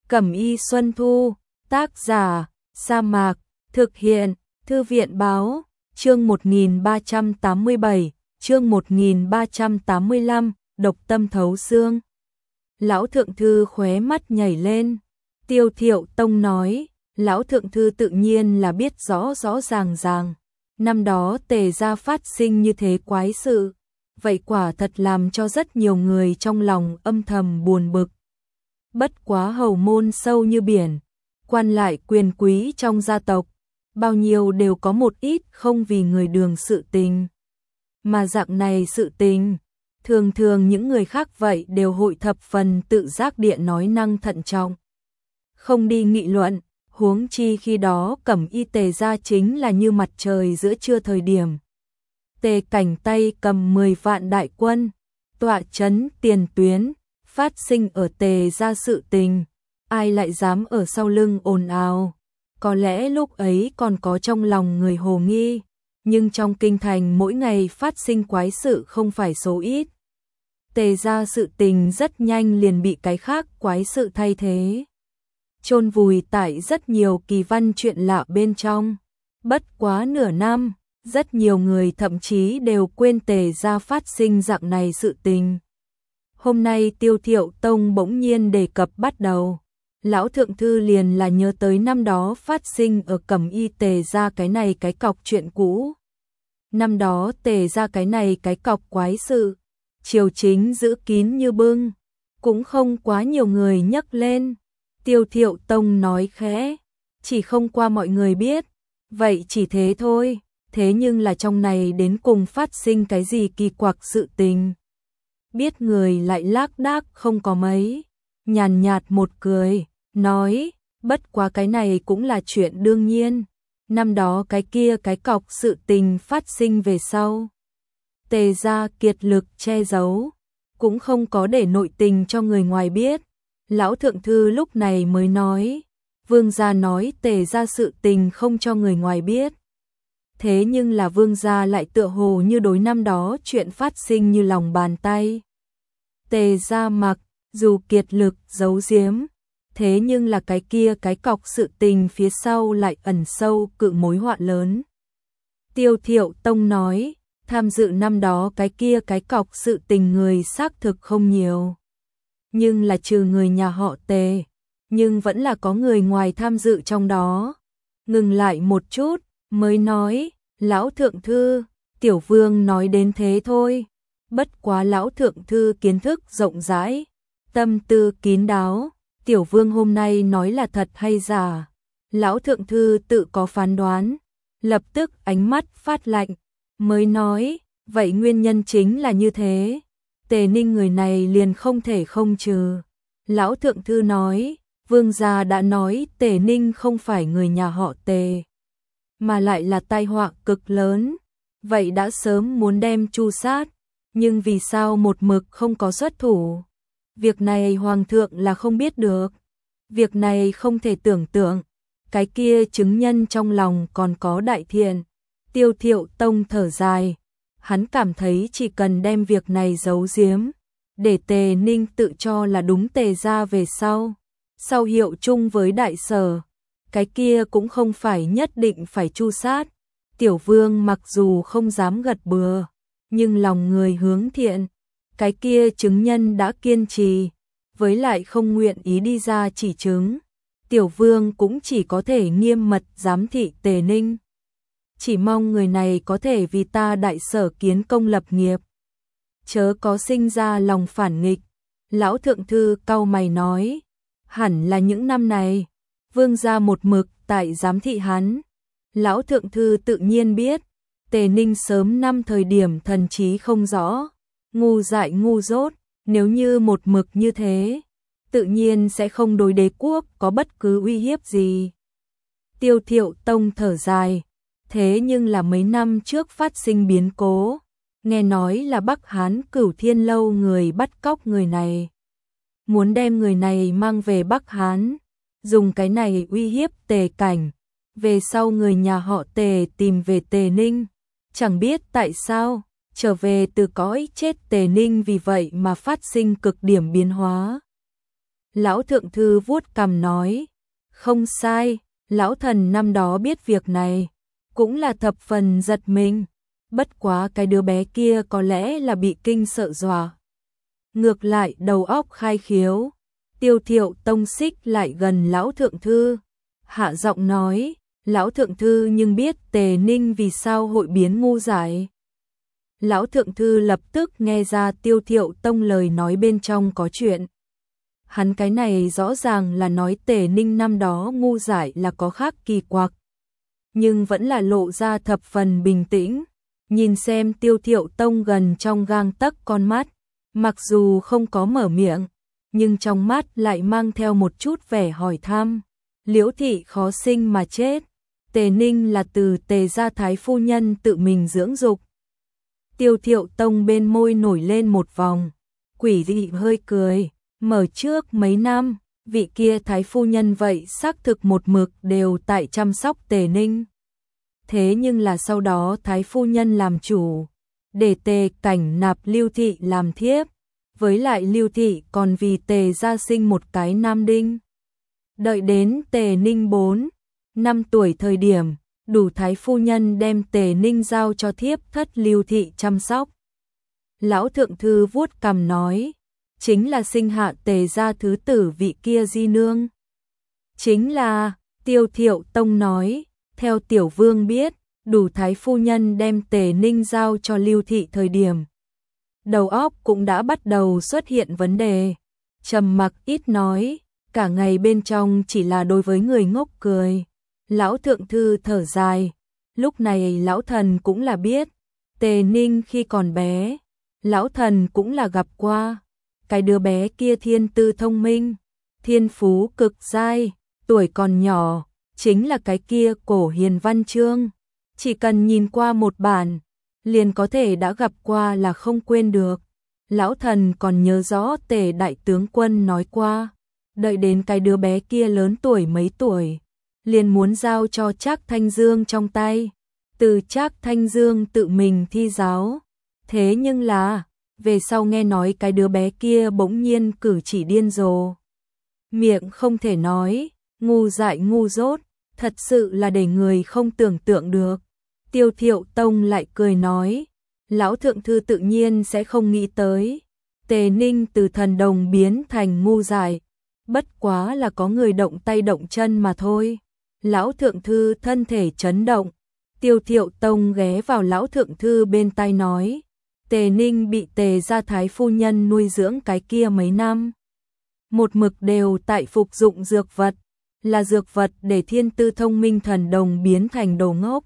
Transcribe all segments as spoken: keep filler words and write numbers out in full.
Cẩm y Xuân Thu, tác giả, Sa Mạc, thực hiện, Thư viện báo, chương một nghìn ba trăm tám mươi bảy, chương một nghìn ba trăm tám mươi lăm, độc tâm thấu xương. Lão thượng thư khóe mắt nhảy lên, Tiêu Thiệu Tông nói, lão thượng thư tự nhiên là biết rõ rõ ràng ràng, năm đó Tề gia phát sinh như thế quái sự, vậy quả thật làm cho rất nhiều người trong lòng âm thầm buồn bực. Bất quá hầu môn sâu như biển, quan lại quyền quý trong gia tộc, bao nhiêu đều có một ít không vì người đường sự tình. Mà dạng này sự tình, thường thường những người khác vậy đều hội thập phần tự giác địa nói năng thận trọng. Không đi nghị luận, huống chi khi đó Cẩm y Tề gia chính là như mặt trời giữa trưa thời điểm. Tề Cảnh tay cầm mười vạn đại quân, tọa chấn tiền tuyến, phát sinh ở Tề gia sự tình, ai lại dám ở sau lưng ồn ào. Có lẽ lúc ấy còn có trong lòng người hồ nghi, nhưng trong kinh thành mỗi ngày phát sinh quái sự không phải số ít. Tề gia sự tình rất nhanh liền bị cái khác quái sự thay thế, chôn vùi tại rất nhiều kỳ văn chuyện lạ bên trong. Bất quá nửa năm, rất nhiều người thậm chí đều quên Tề gia phát sinh dạng này sự tình. Hôm nay Tiêu Thiệu Tông bỗng nhiên đề cập bắt đầu, lão thượng thư liền là nhớ tới năm đó phát sinh ở Cẩm y Tề gia cái này cái cọc chuyện cũ. Năm đó Tề gia cái này cái cọc quái sự, triều chính giữ kín như bưng, cũng không quá nhiều người nhắc lên. Tiêu Thiệu Tông nói khẽ, chỉ không qua mọi người biết, vậy chỉ thế thôi, thế nhưng là trong này đến cùng phát sinh cái gì kỳ quặc sự tình. Biết người lại lác đác không có mấy, nhàn nhạt một cười, nói, bất quá cái này cũng là chuyện đương nhiên, năm đó cái kia cái cọc sự tình phát sinh về sau. Tề gia kiệt lực che giấu, cũng không có để nội tình cho người ngoài biết. Lão thượng thư lúc này mới nói, vương gia nói Tề gia sự tình không cho người ngoài biết. Thế nhưng là vương gia lại tựa hồ như đối năm đó chuyện phát sinh như lòng bàn tay. Tề gia mặc, dù kiệt lực giấu giếm, thế nhưng là cái kia cái cọc sự tình phía sau lại ẩn sâu cự mối họa lớn. Tiêu Thiệu Tông nói, tham dự năm đó cái kia cái cọc sự tình người xác thực không nhiều. Nhưng là trừ người nhà họ Tề, nhưng vẫn là có người ngoài tham dự trong đó. Ngừng lại một chút, mới nói, lão thượng thư, tiểu vương nói đến thế thôi. Bất quá lão thượng thư kiến thức rộng rãi, tâm tư kín đáo, tiểu vương hôm nay nói là thật hay giả. Lão thượng thư tự có phán đoán, lập tức ánh mắt phát lạnh, mới nói, vậy nguyên nhân chính là như thế. Tề Ninh người này liền không thể không trừ. Lão thượng thư nói, vương gia đã nói Tề Ninh không phải người nhà họ Tề, mà lại là tai họa cực lớn, vậy đã sớm muốn đem tru sát, nhưng vì sao một mực không có xuất thủ? Việc này hoàng thượng là không biết được, việc này không thể tưởng tượng, cái kia chứng nhân trong lòng còn có đại thiện. Tiêu Thiệu Tông thở dài, hắn cảm thấy chỉ cần đem việc này giấu giếm, để Tề Ninh tự cho là đúng Tề gia về sau, sau hiệu chung với đại sở, cái kia cũng không phải nhất định phải tru sát. Tiểu vương mặc dù không dám gật bừa, nhưng lòng người hướng thiện, cái kia chứng nhân đã kiên trì, với lại không nguyện ý đi ra chỉ chứng. Tiểu vương cũng chỉ có thể nghiêm mật giám thị Tề Ninh. Chỉ mong người này có thể vì ta đại sở kiến công lập nghiệp, chớ có sinh ra lòng phản nghịch. Lão thượng thư cau mày nói, hẳn là những năm này, vương gia một mực tại giám thị hắn. Lão thượng thư tự nhiên biết, Tề Ninh sớm năm thời điểm thần trí không rõ, ngu dại ngu dốt, nếu như một mực như thế, tự nhiên sẽ không đối đế quốc có bất cứ uy hiếp gì. Tiêu Thiệu Tông thở dài, thế nhưng là mấy năm trước phát sinh biến cố, nghe nói là Bắc Hán Cửu Thiên Lâu người bắt cóc người này, muốn đem người này mang về Bắc Hán, dùng cái này uy hiếp Tề Cảnh. Về sau người nhà họ Tề tìm về Tề Ninh, chẳng biết tại sao, trở về từ cõi chết Tề Ninh vì vậy mà phát sinh cực điểm biến hóa. Lão thượng thư vuốt cằm nói, không sai, lão thần năm đó biết việc này, cũng là thập phần giật mình, bất quá cái đứa bé kia có lẽ là bị kinh sợ dọa. Ngược lại đầu óc khai khiếu, Tiêu Thiệu Tông xích lại gần lão thượng thư, hạ giọng nói, lão thượng thư nhưng biết Tề Ninh vì sao hội biến ngu dại. Lão thượng thư lập tức nghe ra Tiêu Thiệu Tông lời nói bên trong có chuyện. Hắn cái này rõ ràng là nói Tề Ninh năm đó ngu dại là có khác kỳ quặc, nhưng vẫn là lộ ra thập phần bình tĩnh, nhìn xem Tiêu Thiệu Tông gần trong gang tấc con mắt, mặc dù không có mở miệng, nhưng trong mắt lại mang theo một chút vẻ hỏi thăm. Liễu thị khó sinh mà chết, Tề Ninh là từ Tề gia thái phu nhân tự mình dưỡng dục. Tiêu Thiệu Tông bên môi nổi lên một vòng, quỷ dị hơi cười, mở trước mấy năm, vị kia thái phu nhân vậy xác thực một mực đều tại chăm sóc Tề Ninh. Thế nhưng là sau đó thái phu nhân làm chủ, để Tề Cảnh nạp Lưu thị làm thiếp, với lại Lưu thị còn vì Tề gia sinh một cái nam đinh. Đợi đến Tề Ninh bốn năm tuổi thời điểm, đủ thái phu nhân đem Tề Ninh giao cho thiếp thất Lưu thị chăm sóc. Lão thượng thư vuốt cằm nói, chính là sinh hạ Tề gia thứ tử vị kia di nương. Chính là, Tiêu Thiệu Tông nói, theo tiểu vương biết, đủ thái phu nhân đem Tề Ninh giao cho Lưu thị thời điểm, đầu óc cũng đã bắt đầu xuất hiện vấn đề. Trầm mặc ít nói, cả ngày bên trong chỉ là đối với người ngốc cười. Lão thượng thư thở dài, lúc này lão thần cũng là biết, Tề Ninh khi còn bé, lão thần cũng là gặp qua, cái đứa bé kia thiên tư thông minh, thiên phú cực giai, tuổi còn nhỏ, chính là cái kia cổ hiền văn chương, chỉ cần nhìn qua một bản, liền có thể đã gặp qua là không quên được. Lão thần còn nhớ rõ Tề đại tướng quân nói qua, đợi đến cái đứa bé kia lớn tuổi mấy tuổi, liền muốn giao cho Trác Thanh Dương trong tay, từ Trác Thanh Dương tự mình thi giáo. Thế nhưng là, về sau nghe nói cái đứa bé kia bỗng nhiên cử chỉ điên rồ, miệng không thể nói, ngu dại ngu dốt, thật sự là để người không tưởng tượng được. Tiêu Thiệu Tông lại cười nói, lão thượng thư tự nhiên sẽ không nghĩ tới, Tề Ninh từ thần đồng biến thành ngu dại, bất quá là có người động tay động chân mà thôi. Lão thượng thư thân thể chấn động, Tiêu Thiệu Tông ghé vào lão thượng thư bên tai nói, Tề Ninh bị Tề gia thái phu nhân nuôi dưỡng cái kia mấy năm, một mực đều tại phục dụng dược vật, là dược vật để thiên tư thông minh thần đồng biến thành đồ ngốc.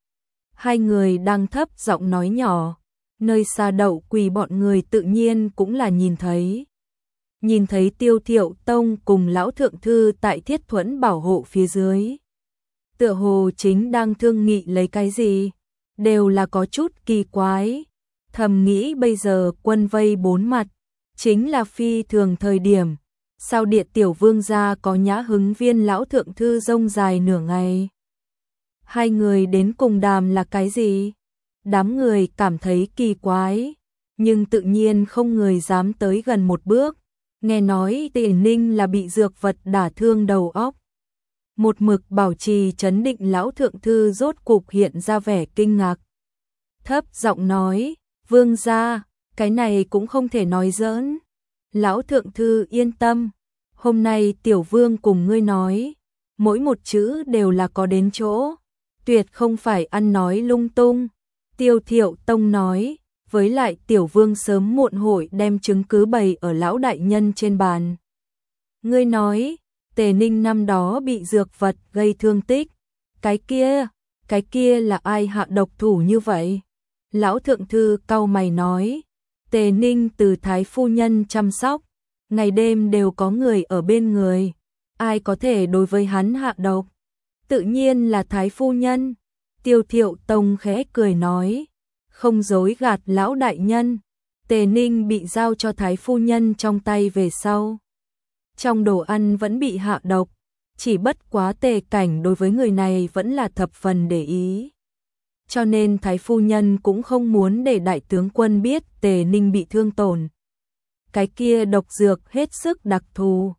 Hai người đang thấp giọng nói nhỏ, nơi xa đậu quỳ bọn người tự nhiên cũng là nhìn thấy. Nhìn thấy Tiêu Thiệu Tông cùng lão thượng thư tại thiết thuẫn bảo hộ phía dưới, tựa hồ chính đang thương nghị lấy cái gì, đều là có chút kỳ quái. Thầm nghĩ bây giờ quân vây bốn mặt, chính là phi thường thời điểm, sao Điện tiểu vương gia có nhã hứng viên lão thượng thư rông dài nửa ngày. Hai người đến cùng đàm là cái gì? Đám người cảm thấy kỳ quái, nhưng tự nhiên không người dám tới gần một bước. Nghe nói Tề Ninh là bị dược vật đả thương đầu óc. Một mực bảo trì trấn định lão thượng thư rốt cục hiện ra vẻ kinh ngạc. Thấp giọng nói, vương gia, cái này cũng không thể nói giỡn. Lão thượng thư yên tâm, hôm nay tiểu vương cùng ngươi nói, mỗi một chữ đều là có đến chỗ, tuyệt không phải ăn nói lung tung. Tiêu Thiệu Tông nói, với lại tiểu vương sớm muộn hội đem chứng cứ bày ở lão đại nhân trên bàn. Ngươi nói, Tề Ninh năm đó bị dược vật gây thương tích, cái kia, cái kia là ai hạ độc thủ như vậy? Lão thượng thư cau mày nói, Tề Ninh từ thái phu nhân chăm sóc, ngày đêm đều có người ở bên người, ai có thể đối với hắn hạ độc? Tự nhiên là thái phu nhân. Tiêu Thiệu Tông khẽ cười nói, không dối gạt lão đại nhân, Tề Ninh bị giao cho thái phu nhân trong tay về sau, trong đồ ăn vẫn bị hạ độc, chỉ bất quá Tề Cảnh đối với người này vẫn là thập phần để ý. Cho nên thái phu nhân cũng không muốn để đại tướng quân biết Tề Ninh bị thương tổn. Cái kia độc dược hết sức đặc thù,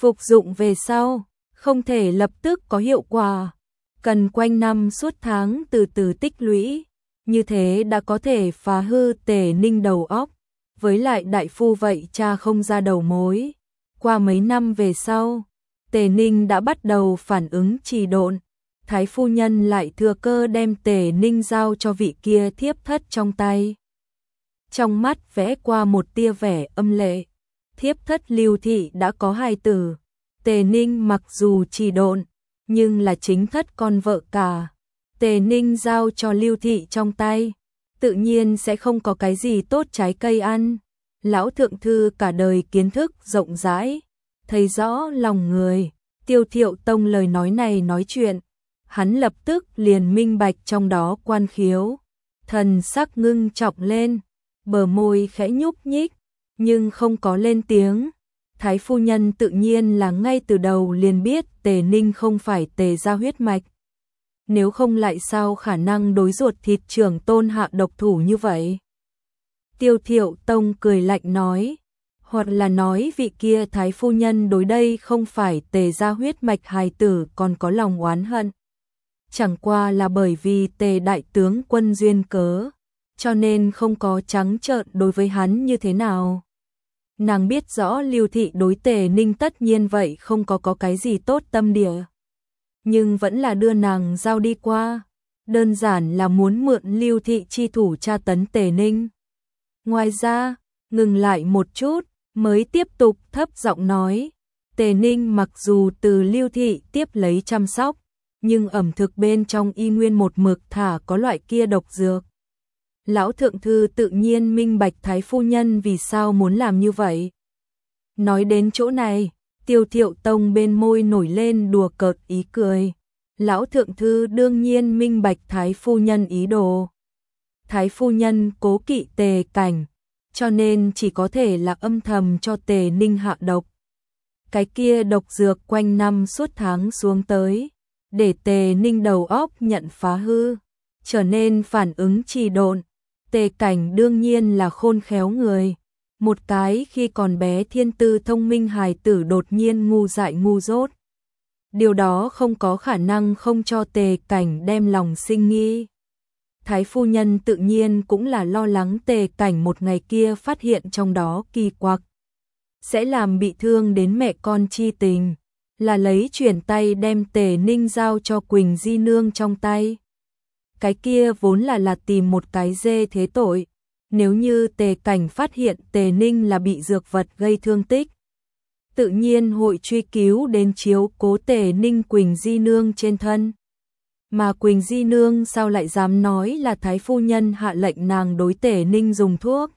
Phục dụng về sau, không thể lập tức có hiệu quả, cần quanh năm suốt tháng từ từ tích lũy, như thế đã có thể phá hư Tề Ninh đầu óc, với lại đại phu vậy cha không ra đầu mối. Qua mấy năm về sau, Tề Ninh đã bắt đầu phản ứng trì độn, Thái phu nhân lại thừa cơ đem Tề Ninh giao cho vị kia thiếp thất trong tay. Trong mắt vẽ qua một tia vẻ âm lệ, thiếp thất Lưu Thị đã có hài tử, Tề Ninh mặc dù trì độn, nhưng là chính thất con vợ cả. Tề Ninh giao cho Lưu Thị trong tay, tự nhiên sẽ không có cái gì tốt trái cây ăn. Lão thượng thư cả đời kiến thức rộng rãi, thấy rõ lòng người, Tiêu Thiệu Tông lời nói này nói chuyện, hắn lập tức liền minh bạch trong đó quan khiếu, thần sắc ngưng trọng lên, bờ môi khẽ nhúc nhích, nhưng không có lên tiếng. Thái phu nhân tự nhiên là ngay từ đầu liền biết Tề Ninh không phải Tề gia huyết mạch. Nếu không lại sao khả năng đối ruột thịt trưởng tôn hạ độc thủ như vậy? Tiêu Thiệu Tông cười lạnh nói, hoặc là nói vị kia thái phu nhân đối đây không phải Tề gia huyết mạch hài tử còn có lòng oán hận. Chẳng qua là bởi vì Tề đại tướng quân duyên cớ, cho nên không có trắng trợn đối với hắn như thế nào. Nàng biết rõ Lưu Thị đối Tề Ninh tất nhiên vậy không có có cái gì tốt tâm địa, nhưng vẫn là đưa nàng giao đi qua, đơn giản là muốn mượn Lưu Thị chi thủ tra tấn Tề Ninh. Ngoài ra, ngừng lại một chút, mới tiếp tục thấp giọng nói, Tề Ninh mặc dù từ Lưu Thị tiếp lấy chăm sóc, nhưng ẩm thực bên trong y nguyên một mực thả có loại kia độc dược. Lão thượng thư tự nhiên minh bạch thái phu nhân vì sao muốn làm như vậy. Nói đến chỗ này, Tiêu Thiệu Tông bên môi nổi lên đùa cợt ý cười. Lão thượng thư đương nhiên minh bạch thái phu nhân ý đồ. Thái phu nhân cố kỵ Tề Cảnh, cho nên chỉ có thể là âm thầm cho Tề Ninh hạ độc. Cái kia độc dược quanh năm suốt tháng xuống tới, để Tề Ninh đầu óc nhận phá hư, trở nên phản ứng trì độn. Tề Cảnh đương nhiên là khôn khéo người, một cái khi còn bé thiên tư thông minh hài tử đột nhiên ngu dại ngu dốt. Điều đó không có khả năng không cho Tề Cảnh đem lòng sinh nghi. Thái phu nhân tự nhiên cũng là lo lắng Tề Cảnh một ngày kia phát hiện trong đó kỳ quặc, sẽ làm bị thương đến mẹ con chi tình, là lấy chuyển tay đem Tề Ninh giao cho Quỳnh Di Nương trong tay. Cái kia vốn là là tìm một cái dê thế tội, nếu như Tề Cảnh phát hiện Tề Ninh là bị dược vật gây thương tích, tự nhiên hội truy cứu đến chiếu cố Tề Ninh Quỳnh Di Nương trên thân. Mà Quỳnh Di Nương sao lại dám nói là thái phu nhân hạ lệnh nàng đối Tề Ninh dùng thuốc.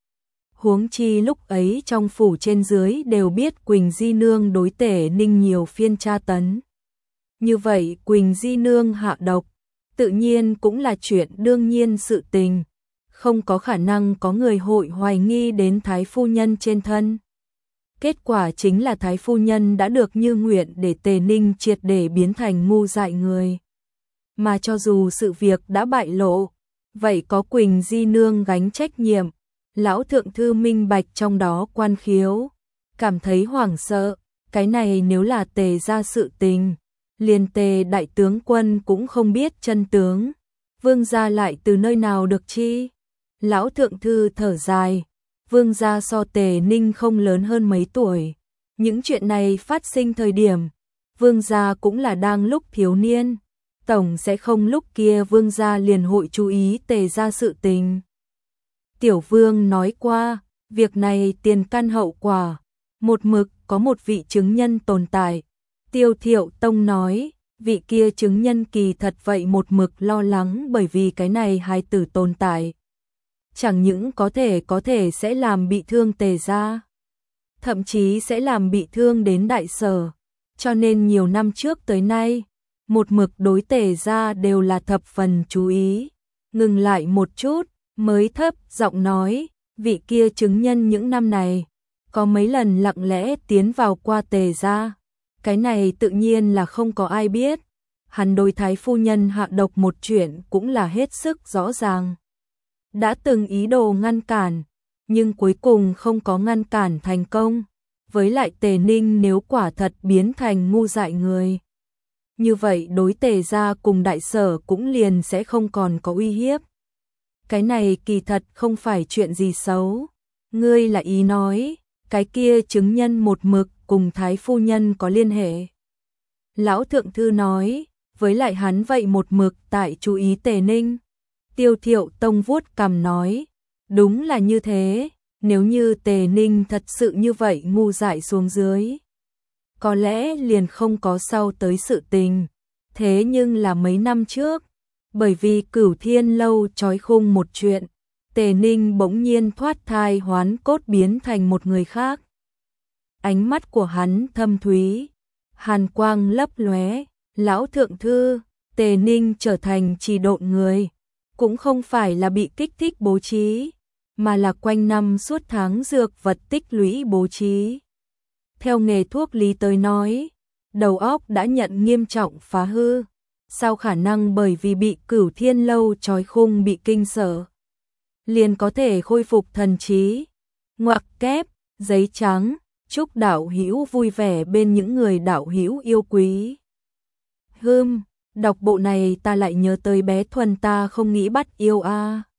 Huống chi lúc ấy trong phủ trên dưới đều biết Quỳnh Di Nương đối Tề Ninh nhiều phiên tra tấn. Như vậy Quỳnh Di Nương hạ độc, tự nhiên cũng là chuyện đương nhiên sự tình, không có khả năng có người hội hoài nghi đến thái phu nhân trên thân. Kết quả chính là thái phu nhân đã được như nguyện để Tề Ninh triệt để biến thành ngu dại người. Mà cho dù sự việc đã bại lộ, vậy có Quỳnh Di Nương gánh trách nhiệm. Lão thượng thư minh bạch trong đó quan khiếu, cảm thấy hoảng sợ, cái này nếu là Tề ra sự tình, liền Tề đại tướng quân cũng không biết chân tướng, vương gia lại từ nơi nào được chi. Lão thượng thư thở dài, vương gia so Tề Ninh không lớn hơn mấy tuổi, những chuyện này phát sinh thời điểm, vương gia cũng là đang lúc thiếu niên, tổng sẽ không lúc kia vương gia liền hội chú ý Tề ra sự tình. Tiểu vương nói qua, việc này tiền căn hậu quả, một mực có một vị chứng nhân tồn tại. Tiêu Thiệu Tông nói, vị kia chứng nhân kỳ thật vậy một mực lo lắng bởi vì cái này hài tử tồn tại. Chẳng những có thể có thể sẽ làm bị thương Tề gia, thậm chí sẽ làm bị thương đến đại sở, cho nên nhiều năm trước tới nay, một mực đối Tề gia đều là thập phần chú ý. Ngừng lại một chút, mới thấp giọng nói, vị kia chứng nhân những năm này, có mấy lần lặng lẽ tiến vào qua Tề gia, cái này tự nhiên là không có ai biết. Hắn đối thái phu nhân hạ độc một chuyện cũng là hết sức rõ ràng. Đã từng ý đồ ngăn cản, nhưng cuối cùng không có ngăn cản thành công. với lại Tề Ninh nếu quả thật biến thành ngu dại người. Như vậy đối Tề gia cùng đại sở cũng liền sẽ không còn có uy hiếp. Cái này kỳ thật không phải chuyện gì xấu. Ngươi là ý nói, cái kia chứng nhân một mực cùng Thái phu nhân có liên hệ. Lão thượng thư nói, với lại hắn vậy một mực tại chú ý Tề Ninh. Tiêu Thiệu Tông vuốt cằm nói, đúng là như thế, nếu như Tề Ninh thật sự như vậy ngu dại xuống dưới. Có lẽ liền không có sau tới sự tình, thế nhưng là mấy năm trước, bởi vì Cửu Thiên lâu trói khung một chuyện, Tề Ninh bỗng nhiên thoát thai hoán cốt biến thành một người khác. Ánh mắt của hắn thâm thúy, hàn quang lấp lóe, lão thượng thư, Tề Ninh trở thành trì độn người, cũng không phải là bị kích thích bố trí, mà là quanh năm suốt tháng dược vật tích lũy bố trí. Theo nghề thuốc lý tới nói, đầu óc đã nhận nghiêm trọng phá hư, sao khả năng bởi vì bị Cửu Thiên lâu trói khung bị kinh sợ, liền có thể khôi phục thần trí. Ngoặc kép, giấy trắng, chúc đạo hữu vui vẻ bên những người đạo hữu yêu quý. Hừm, đọc bộ này ta lại nhớ tới bé Thuần ta không nghĩ bắt yêu a.